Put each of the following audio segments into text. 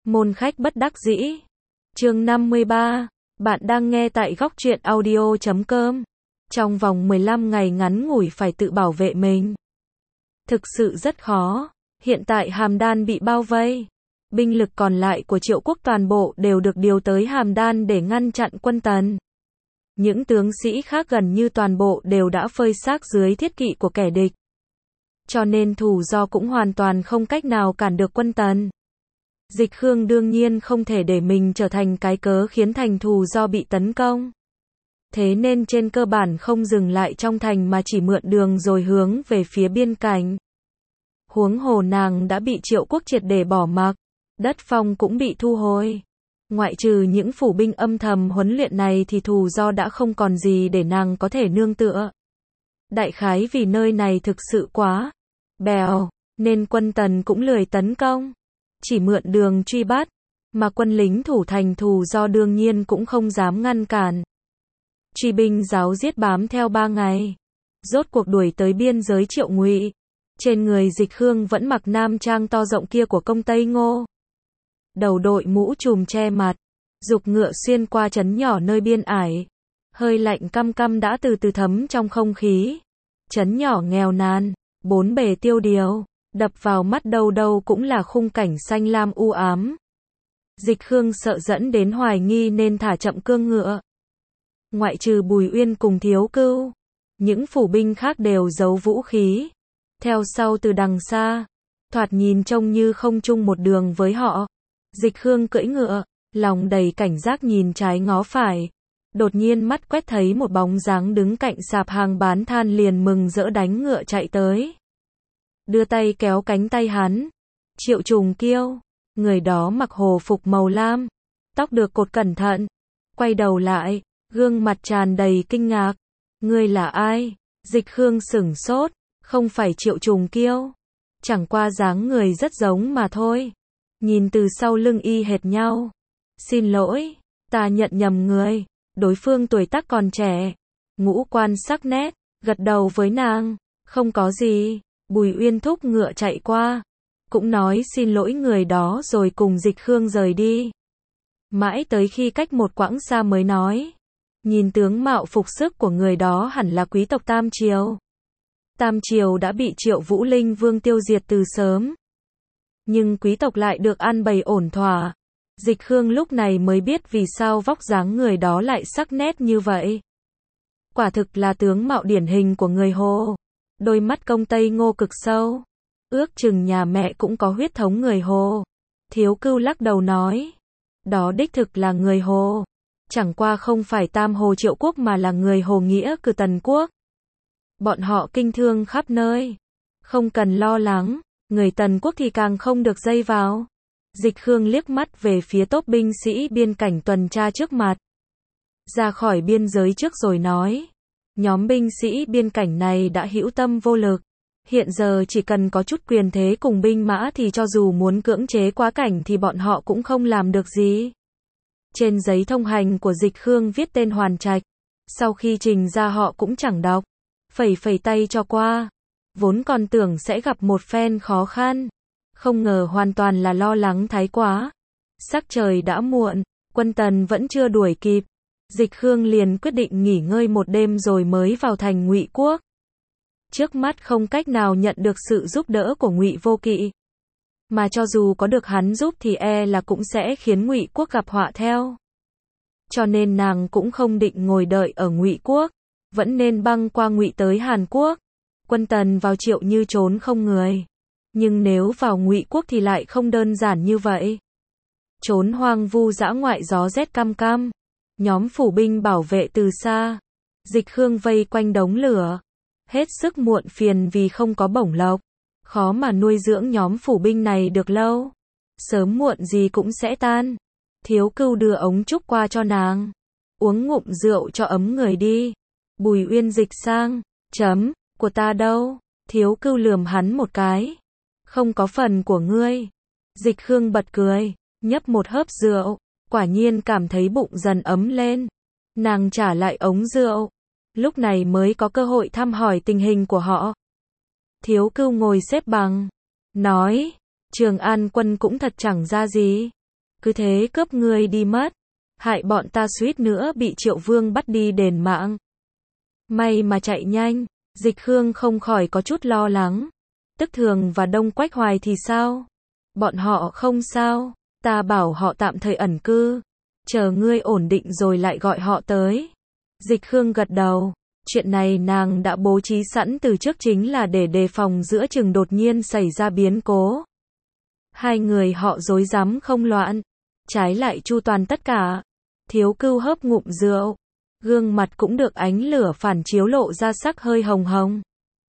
Môn khách bất đắc dĩ. Chương 53. Bạn đang nghe tại góc truyện audio.com. Trong vòng 15 ngày ngắn ngủi phải tự bảo vệ mình. Thực sự rất khó. Hiện tại Hàm Đan bị bao vây. Binh lực còn lại của Triệu quốc toàn bộ đều được điều tới Hàm Đan để ngăn chặn quân Tần. Những tướng sĩ khác gần như toàn bộ đều đã phơi xác dưới thiết kỵ của kẻ địch. Cho nên Thù Do cũng hoàn toàn không cách nào cản được quân Tần. Dịch Khương đương nhiên không thể để mình trở thành cái cớ khiến thành Thù Do bị tấn công. Thế nên trên cơ bản không dừng lại trong thành mà chỉ mượn đường rồi hướng về phía biên cảnh. Huống hồ nàng đã bị Triệu quốc triệt để bỏ mặc, đất phong cũng bị thu hồi. Ngoại trừ những phủ binh âm thầm huấn luyện này thì Thù Do đã không còn gì để nàng có thể nương tựa. Đại khái vì nơi này thực sự quá bèo, nên quân Tần cũng lười tấn công, chỉ mượn đường truy bắt, mà quân lính thủ thành Thù Do đương nhiên cũng không dám ngăn cản. Truy binh giáo giết bám theo 3 ngày, rốt cuộc đuổi tới biên giới Triệu Ngụy. Trên người Dịch Khương vẫn mặc nam trang to rộng kia của công Tây Ngô. Đầu đội mũ trùm che mặt, giục ngựa xuyên qua trấn nhỏ nơi biên ải. Hơi lạnh căm căm đã từ từ thấm trong không khí. Trấn nhỏ nghèo nàn, bốn bề tiêu điều, đập vào mắt đâu đâu cũng là khung cảnh xanh lam u ám. Dịch Khương sợ dẫn đến hoài nghi nên thả chậm cương ngựa. Ngoại trừ Bùi Uyên cùng Thiếu Cưu, những phủ binh khác đều giấu vũ khí, theo sau từ đằng xa, thoạt nhìn trông như không chung một đường với họ. Dịch Khương cưỡi ngựa, lòng đầy cảnh giác nhìn trái ngó phải. Đột nhiên mắt quét thấy một bóng dáng đứng cạnh sạp hàng bán than liền mừng rỡ đánh ngựa chạy tới. Đưa tay kéo cánh tay hắn. Triệu Trùng Kiêu, người đó mặc hồ phục màu lam, tóc được cột cẩn thận, quay đầu lại, gương mặt tràn đầy kinh ngạc. Ngươi là ai? Dịch Khương sửng sốt, không phải Triệu Trùng Kiêu, chẳng qua dáng người rất giống mà thôi. Nhìn từ sau lưng y hệt nhau. Xin lỗi, ta nhận nhầm người. Đối phương tuổi tác còn trẻ, ngũ quan sắc nét, gật đầu với nàng. Không có gì. Bùi Uyên thúc ngựa chạy qua, cũng nói xin lỗi người đó rồi cùng Dịch Khương rời đi. Mãi tới khi cách một quãng xa mới nói, nhìn tướng mạo phục sức của người đó hẳn là quý tộc Tam Triều. Tam Triều đã bị Triệu Vũ Linh Vương tiêu diệt từ sớm, nhưng quý tộc lại được an bày ổn thỏa. Dịch Khương lúc này mới biết vì sao vóc dáng người đó lại sắc nét như vậy. Quả thực là tướng mạo điển hình của người Hồ. Đôi mắt công Tây Ngô cực sâu, ước chừng nhà mẹ cũng có huyết thống người Hồ. Thiếu Cưu lắc đầu nói, đó đích thực là người Hồ, chẳng qua không phải Tam Hồ Triệu quốc mà là người Hồ nghĩa cử Tần quốc. Bọn họ kinh thương khắp nơi, không cần lo lắng, người Tần quốc thì càng không được dây vào. Dịch Khương liếc mắt về phía tốp binh sĩ biên cảnh tuần tra trước mặt. Ra khỏi biên giới trước rồi nói, nhóm binh sĩ biên cảnh này đã hữu tâm vô lực. Hiện giờ chỉ cần có chút quyền thế cùng binh mã thì cho dù muốn cưỡng chế quá cảnh thì bọn họ cũng không làm được gì. Trên giấy thông hành của Dịch Khương viết tên Hoàn Trạch. Sau khi trình ra họ cũng chẳng đọc, phẩy phẩy tay cho qua. Vốn còn tưởng sẽ gặp một phen khó khăn, không ngờ hoàn toàn là lo lắng thái quá. Sắc trời đã muộn, quân Tần vẫn chưa đuổi kịp. Dịch Khương liền quyết định nghỉ ngơi một đêm rồi mới vào thành Ngụy quốc. Trước mắt không cách nào nhận được sự giúp đỡ của Ngụy Vô Kỵ, mà cho dù có được hắn giúp thì e là cũng sẽ khiến Ngụy quốc gặp họa theo. Cho nên nàng cũng không định ngồi đợi ở Ngụy quốc, vẫn nên băng qua Ngụy tới Hàn Quốc. Quân Tần vào Triệu như trốn không người, nhưng nếu vào Ngụy quốc thì lại không đơn giản như vậy. Trốn hoang vu dã ngoại gió rét căm căm, nhóm phủ binh bảo vệ từ xa. Dịch Khương vây quanh đống lửa, hết sức muộn phiền vì không có bổng lộc, khó mà nuôi dưỡng nhóm phủ binh này được lâu, sớm muộn gì cũng sẽ tan. Thiếu Cưu đưa ống trúc qua cho nàng, uống ngụm rượu cho ấm người đi. Bùi Uyên dịch sang, chấm, của ta đâu? Thiếu Cưu lườm hắn một cái, không có phần của ngươi. Dịch Khương bật cười, nhấp một hớp rượu, quả nhiên cảm thấy bụng dần ấm lên. Nàng trả lại ống rượu, lúc này mới có cơ hội thăm hỏi tình hình của họ. Thiếu Cưu ngồi xếp bằng, nói, Trường An quân cũng thật chẳng ra gì. cứ thế cướp ngươi đi mất, hại bọn ta suýt nữa bị Triệu Vương bắt đi đền mạng. May mà chạy nhanh, Dịch Khương không khỏi có chút lo lắng. Tức Thường và Đông Quách Hoài thì sao? Bọn họ không sao, ta bảo họ tạm thời ẩn cư, chờ ngươi ổn định rồi lại gọi họ tới. Dịch Khương gật đầu, chuyện này nàng đã bố trí sẵn từ trước chính là để đề phòng giữa chừng đột nhiên xảy ra biến cố. Hai người họ rối rắm không loạn, trái lại chu toàn tất cả. Thiếu Cưu hớp ngụm rượu, gương mặt cũng được ánh lửa phản chiếu lộ ra sắc hơi hồng hồng.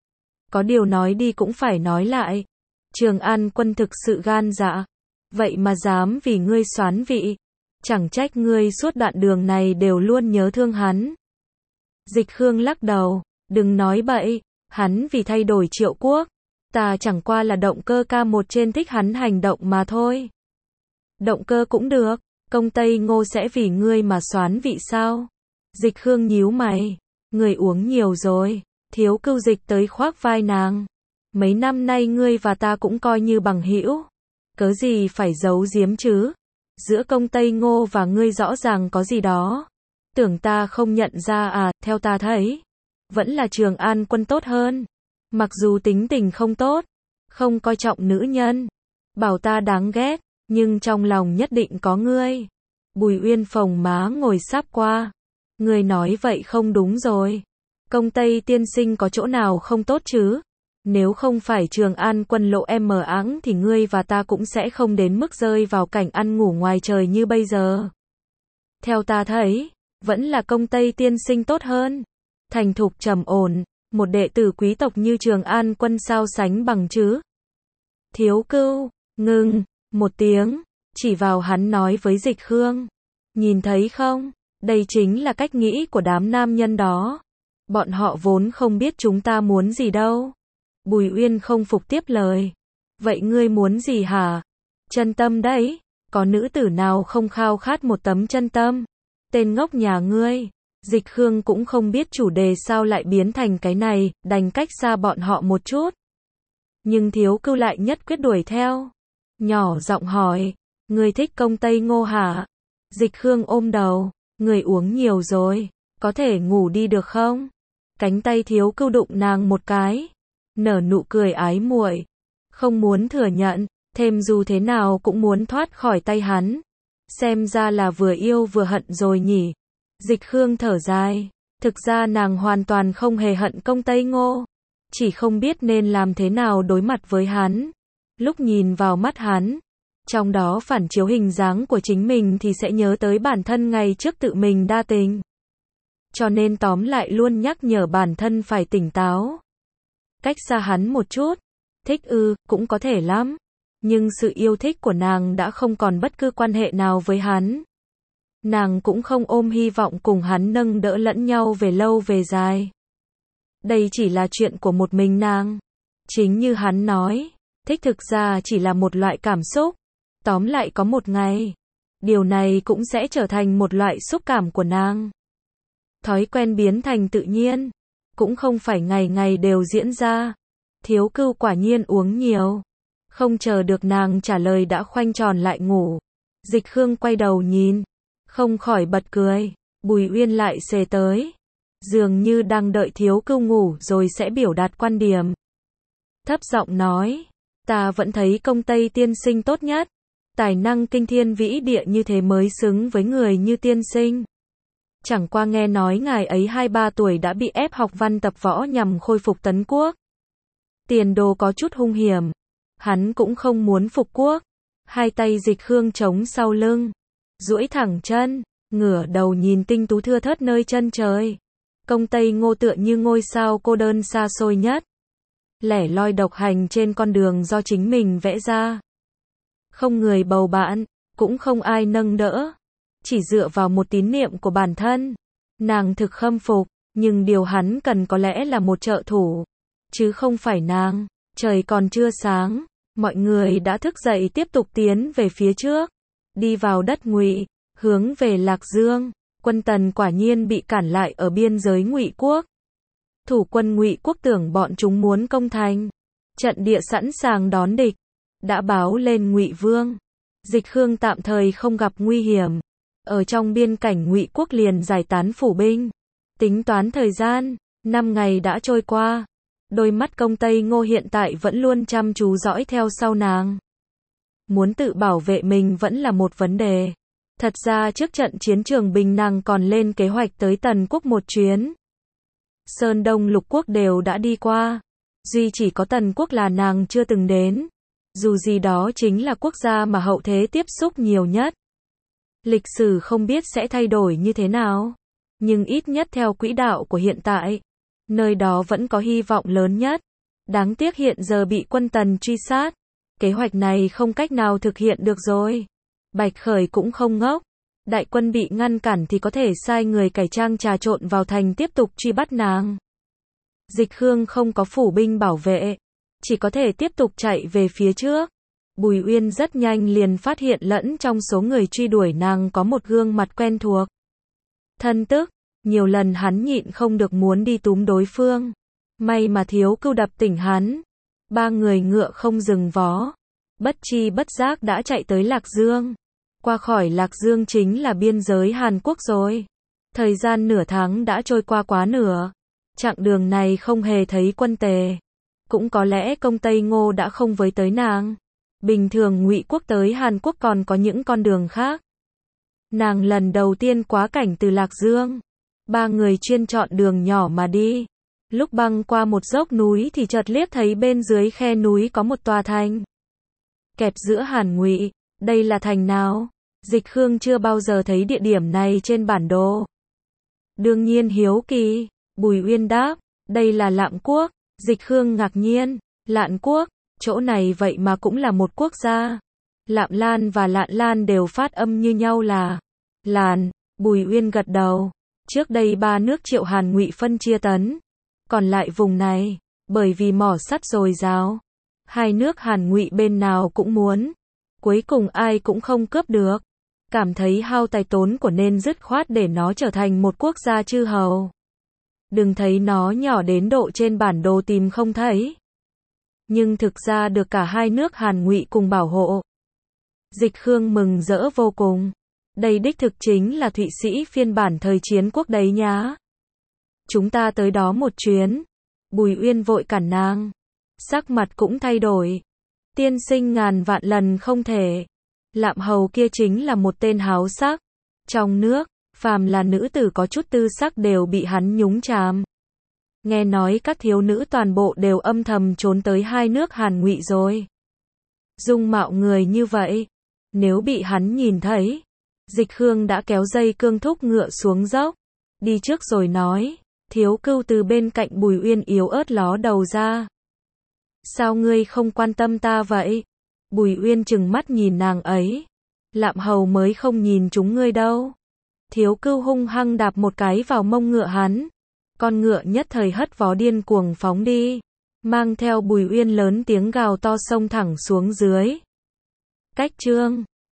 Có điều nói đi cũng phải nói lại, Trường An Quân thực sự gan dạ, vậy mà dám vì ngươi soán vị, chẳng trách ngươi suốt đoạn đường này đều luôn nhớ thương hắn. Dịch Khương lắc đầu, đừng nói bậy, hắn vì thay đổi Triệu Quốc, ta chẳng qua là động cơ ca một trên thích hắn hành động mà thôi. Động cơ cũng được, công Tây Ngô sẽ vì ngươi mà soán vị sao? Dịch Khương nhíu mày, người uống nhiều rồi. Thiếu Cưu Dịch tới khoác vai nàng. Mấy năm nay ngươi và ta cũng coi như bằng hữu, cớ gì phải giấu giếm chứ? Giữa công Tây Ngô và ngươi rõ ràng có gì đó. Tưởng ta không nhận ra à? Theo ta thấy, vẫn là Trường An Quân tốt hơn. Mặc dù tính tình không tốt, không coi trọng nữ nhân, bảo ta đáng ghét, nhưng trong lòng nhất định có ngươi. Bùi Uyên phồng má ngồi sáp qua. Ngươi nói vậy không đúng rồi. Công Tây tiên sinh có chỗ nào không tốt chứ? Nếu không phải Trường An Quân lộ em mờ áng thì ngươi và ta cũng sẽ không đến mức rơi vào cảnh ăn ngủ ngoài trời như bây giờ. Theo ta thấy, vẫn là công Tây tiên sinh tốt hơn. Thành thục trầm ổn, một đệ tử quý tộc như Trường An Quân sao sánh bằng chứ? Thiếu Cưu, ngừng, một tiếng, chỉ vào hắn nói với Dịch Khương. Nhìn thấy không, đây chính là cách nghĩ của đám nam nhân đó. Bọn họ vốn không biết chúng ta muốn gì đâu. Bùi Uyên không phục tiếp lời. Vậy ngươi muốn gì hả? Chân tâm đấy. Có nữ tử nào không khao khát một tấm chân tâm? Tên ngốc nhà ngươi. Dịch Khương cũng không biết chủ đề sao lại biến thành cái này, đành cách xa bọn họ một chút. Nhưng Thiếu Cưu lại nhất quyết đuổi theo. Nhỏ giọng hỏi. Ngươi thích công Tây Ngô hả? Dịch Khương ôm đầu. Ngươi uống nhiều rồi. Có thể ngủ đi được không? Cánh tay Thiếu Cưu đụng nàng một cái, nở nụ cười ái muội, không muốn thừa nhận, thêm dù thế nào cũng muốn thoát khỏi tay hắn. Xem ra là vừa yêu vừa hận rồi nhỉ. Dịch Khương thở dài, thực ra nàng hoàn toàn không hề hận công Tây Ngô, chỉ không biết nên làm thế nào đối mặt với hắn. Lúc nhìn vào mắt hắn, trong đó phản chiếu hình dáng của chính mình thì sẽ nhớ tới bản thân ngày trước tự mình đa tình. Cho nên tóm lại luôn nhắc nhở bản thân phải tỉnh táo. Cách xa hắn một chút. Thích cũng có thể lắm. Nhưng sự yêu thích của nàng đã không còn bất cứ quan hệ nào với hắn. Nàng cũng không ôm hy vọng cùng hắn nâng đỡ lẫn nhau về lâu về dài. Đây chỉ là chuyện của một mình nàng. Chính như hắn nói, thích thực ra chỉ là một loại cảm xúc. Tóm lại có một ngày, điều này cũng sẽ trở thành một loại xúc cảm của nàng. Thói quen biến thành tự nhiên, cũng không phải ngày ngày đều diễn ra. Thiếu Cưu quả nhiên uống nhiều, không chờ được nàng trả lời đã khoanh tròn lại ngủ. Dịch Khương quay đầu nhìn, không khỏi bật cười. Bùi Uyên lại xề tới, dường như đang đợi Thiếu Cưu ngủ rồi sẽ biểu đạt quan điểm. Thấp giọng nói, ta vẫn thấy công Tây tiên sinh tốt nhất, tài năng kinh thiên vĩ địa như thế mới xứng với người như tiên sinh. Chẳng qua nghe nói ngài ấy 2-3 tuổi đã bị ép học văn tập võ nhằm khôi phục tấn quốc. Tiền đồ có chút hung hiểm. Hắn cũng không muốn phục quốc. Hai tay Dịch Khương chống sau lưng, duỗi thẳng chân, ngửa đầu nhìn tinh tú thưa thớt nơi chân trời. Công Tây Ngô tựa như ngôi sao cô đơn xa xôi nhất, lẻ loi độc hành trên con đường do chính mình vẽ ra. Không người bầu bạn, cũng không ai nâng đỡ. Chỉ dựa vào một tín niệm của bản thân. Nàng thực khâm phục, nhưng điều hắn cần có lẽ là một trợ thủ, chứ không phải nàng. Trời còn chưa sáng, mọi người đã thức dậy tiếp tục tiến về phía trước, đi vào đất Ngụy, hướng về Lạc Dương. Quân Tần quả nhiên bị cản lại ở biên giới Ngụy quốc. Thủ quân Ngụy quốc tưởng bọn chúng muốn công thành, trận địa sẵn sàng đón địch, đã báo lên Ngụy Vương. Dịch Khương tạm thời không gặp nguy hiểm. Ở trong biên cảnh Ngụy quốc liền giải tán phủ binh. Tính toán thời gian, 5 ngày đã trôi qua. Đôi mắt Công Tây Ngô hiện tại vẫn luôn chăm chú dõi theo sau nàng. Muốn tự bảo vệ mình vẫn là một vấn đề. Thật ra trước trận chiến Trường Bình nàng còn lên kế hoạch tới Tần quốc một chuyến. Sơn Đông lục quốc đều đã đi qua. Duy chỉ có Tần quốc là nàng chưa từng đến. Dù gì đó chính là quốc gia mà hậu thế tiếp xúc nhiều nhất. Lịch sử không biết sẽ thay đổi như thế nào. Nhưng ít nhất theo quỹ đạo của hiện tại, nơi đó vẫn có hy vọng lớn nhất. Đáng tiếc hiện giờ bị quân Tần truy sát. Kế hoạch này không cách nào thực hiện được rồi. Bạch Khởi cũng không ngốc. Đại quân bị ngăn cản thì có thể sai người cải trang trà trộn vào thành tiếp tục truy bắt nàng. Dịch Khương không có phủ binh bảo vệ, chỉ có thể tiếp tục chạy về phía trước. Bùi Uyên rất nhanh liền phát hiện lẫn trong số người truy đuổi nàng có một gương mặt quen thuộc. Thân Tức, nhiều lần hắn nhịn không được muốn đi túm đối phương. May mà Thiếu Cưu đập tỉnh hắn. 3 người ngựa không dừng vó. Bất chi bất giác đã chạy tới Lạc Dương. Qua khỏi Lạc Dương chính là biên giới Hàn Quốc rồi. Thời gian nửa tháng đã trôi qua quá nửa. Chặng đường này không hề thấy quân Tề. Cũng có lẽ Công Tây Ngô đã không với tới nàng. Bình thường Ngụy quốc tới Hàn Quốc còn có những con đường khác. Nàng lần đầu tiên quá cảnh từ Lạc Dương. 3 người chuyên chọn đường nhỏ mà đi. Lúc băng qua một dốc núi thì chợt liếc thấy bên dưới khe núi có một tòa thành. Kẹp giữa Hàn Ngụy, đây là thành nào? Dịch Khương chưa bao giờ thấy địa điểm này trên bản đồ. Đương nhiên hiếu kỳ, Bùi Uyên đáp, đây là Lạn quốc. Dịch Khương ngạc nhiên, Lạn quốc, chỗ này vậy mà cũng là một quốc gia. Lạn Lan và Lạn Lan đều phát âm như nhau là Làn. Bùi Uyên gật đầu. Trước đây 3 nước Triệu Hàn Ngụy phân chia Tấn. Còn lại vùng này, bởi vì mỏ sắt dồi dào, 2 nước Hàn Ngụy bên nào cũng muốn. Cuối cùng ai cũng không cướp được. Cảm thấy hao tài tốn của nên dứt khoát để nó trở thành một quốc gia chư hầu. Đừng thấy nó nhỏ đến độ trên bản đồ tìm không thấy. Nhưng thực ra được cả 2 nước Hàn Ngụy cùng bảo hộ. Dịch Khương mừng rỡ vô cùng. Đây đích thực chính là Thụy Sĩ phiên bản thời chiến quốc đấy nhá. Chúng ta tới đó một chuyến. Bùi Uyên vội cản nàng. Sắc mặt cũng thay đổi. Tiên sinh ngàn vạn lần không thể. Lạm hầu kia chính là một tên háo sắc. Trong nước, phàm là nữ tử có chút tư sắc đều bị hắn nhúng chàm. Nghe nói các thiếu nữ toàn bộ đều âm thầm trốn tới 2 nước Hàn Ngụy rồi. Dung mạo người như vậy, nếu bị hắn nhìn thấy, Dịch Khương đã kéo dây cương thúc ngựa xuống dốc, đi trước rồi nói. Thiếu Cưu từ bên cạnh Bùi Uyên yếu ớt ló đầu ra. Sao ngươi không quan tâm ta vậy? Bùi Uyên trừng mắt nhìn nàng ấy. Lạm hầu mới không nhìn chúng ngươi đâu. Thiếu Cưu hung hăng đạp một cái vào mông ngựa hắn. Con ngựa nhất thời hất vó điên cuồng phóng đi. Mang theo Bùi Uyên lớn tiếng gào to xông thẳng xuống dưới. Cách chương